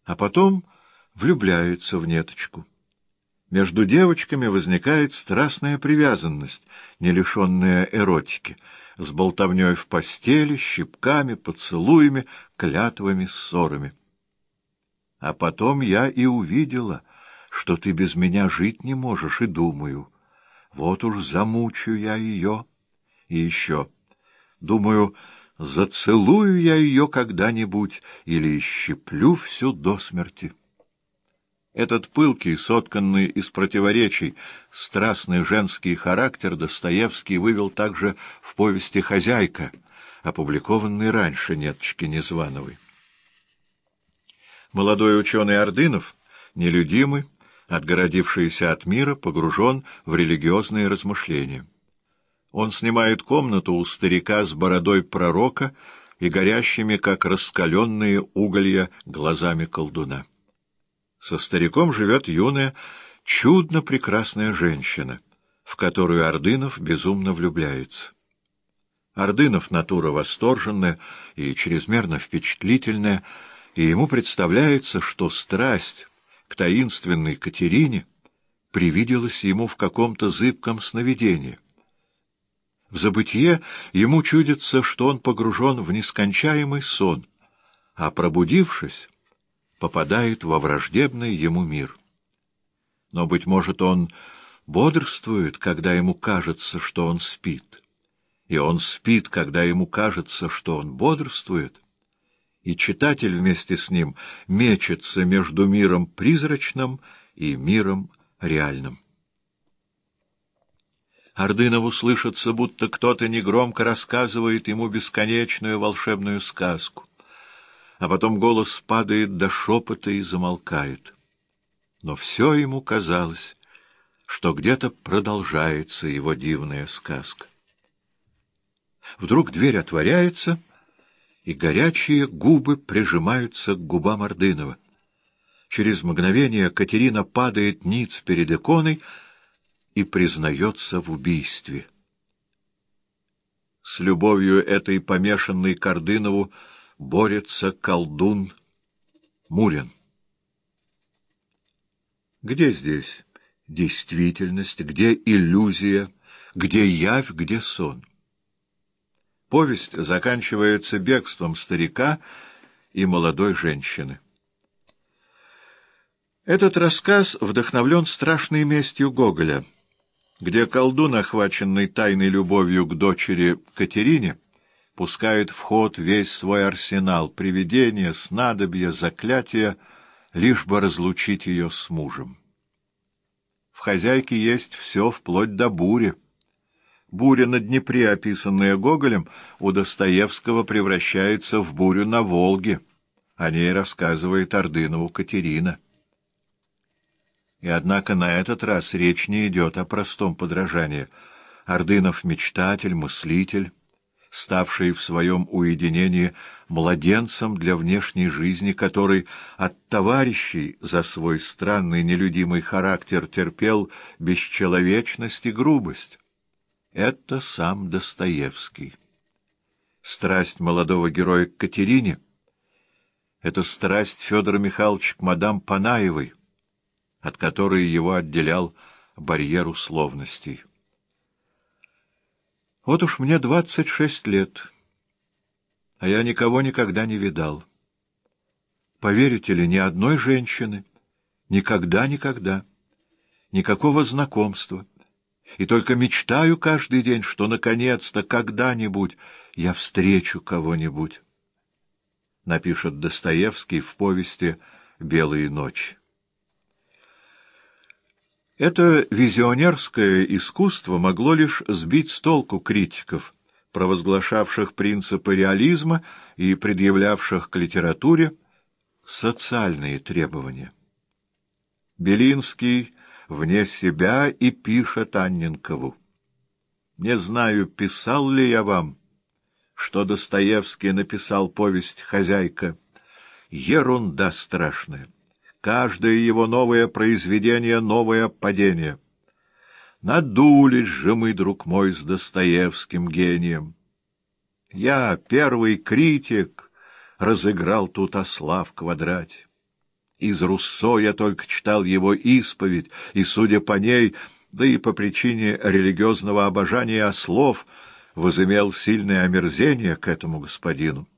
а потом влюбляется в Неточку. Между девочками возникает страстная привязанность, не лишенная эротики, с болтовней в постели, щипками, поцелуями, клятвами, ссорами. А потом я и увидела, что ты без меня жить не можешь, и думаю, вот уж замучу я ее. И еще, думаю, зацелую я ее когда-нибудь или исщеплю всю до смерти. Этот пылкий, сотканный из противоречий, страстный женский характер Достоевский вывел также в повести «Хозяйка», опубликованной раньше Неточки Незвановой. Молодой ученый Ордынов, нелюдимый, отгородившийся от мира, погружен в религиозные размышления. Он снимает комнату у старика с бородой пророка и горящими, как раскаленные уголья, глазами колдуна. Со стариком живет юная, чудно прекрасная женщина, в которую Ордынов безумно влюбляется. Ордынов — натура восторженная и чрезмерно впечатлительная, и ему представляется, что страсть к таинственной Катерине привиделась ему в каком-то зыбком сновидении. В забытье ему чудится, что он погружен в нескончаемый сон, а, пробудившись, попадает во враждебный ему мир. Но, быть может, он бодрствует, когда ему кажется, что он спит, и он спит, когда ему кажется, что он бодрствует, и читатель вместе с ним мечется между миром призрачным и миром реальным. Ордынову слышится, будто кто-то негромко рассказывает ему бесконечную волшебную сказку, а потом голос падает до шепота и замолкает. Но все ему казалось, что где-то продолжается его дивная сказка. Вдруг дверь отворяется, и горячие губы прижимаются к губам Ордынова. Через мгновение Катерина падает ниц перед иконой и признается в убийстве. С любовью этой помешанной к Ордынову борется колдун Мурин. Где здесь действительность, где иллюзия, где явь, где сон? Повесть заканчивается бегством старика и молодой женщины. Этот рассказ вдохновлен страшной местью Гоголя, где колдун, охваченный тайной любовью к дочери Катерине, пускает в ход весь свой арсенал привидения, снадобья, заклятия, лишь бы разлучить ее с мужем. В «Хозяйке» есть все, вплоть до бури. Буря на Днепре, описанная Гоголем, у Достоевского превращается в бурю на Волге. О ней рассказывает Ордынову Катерина. И однако на этот раз речь не идет о простом подражании. Ордынов — мечтатель, мыслитель, ставший в своем уединении младенцем для внешней жизни, который от товарищей за свой странный нелюдимый характер терпел бесчеловечность и грубость. Это сам Достоевский. Страсть молодого героя к Катерине — это страсть Федора Михайловича к мадам Панаевой, от которой его отделял барьер условностей. Вот уж мне 26 лет, а я никого никогда не видал. Поверите ли, ни одной женщины, никогда, никакого знакомства. И только мечтаю каждый день, что наконец-то, когда-нибудь я встречу кого-нибудь, напишет Достоевский в повести «Белые ночи». Это визионерское искусство могло лишь сбить с толку критиков, провозглашавших принципы реализма и предъявлявших к литературе социальные требования. Белинский вне себя и пишет Анненкову: «Не знаю, писал ли я вам, что Достоевский написал повесть «Хозяйка». Ерунда страшная. Каждое его новое произведение — новое падение. Надулись же мы, друг мой, с Достоевским гением. Я, первый критик, разыграл тут осла в квадрате. Из Руссо я только читал его исповедь, и, судя по ней, да и по причине религиозного обожания ослов, возымел сильное омерзение к этому господину.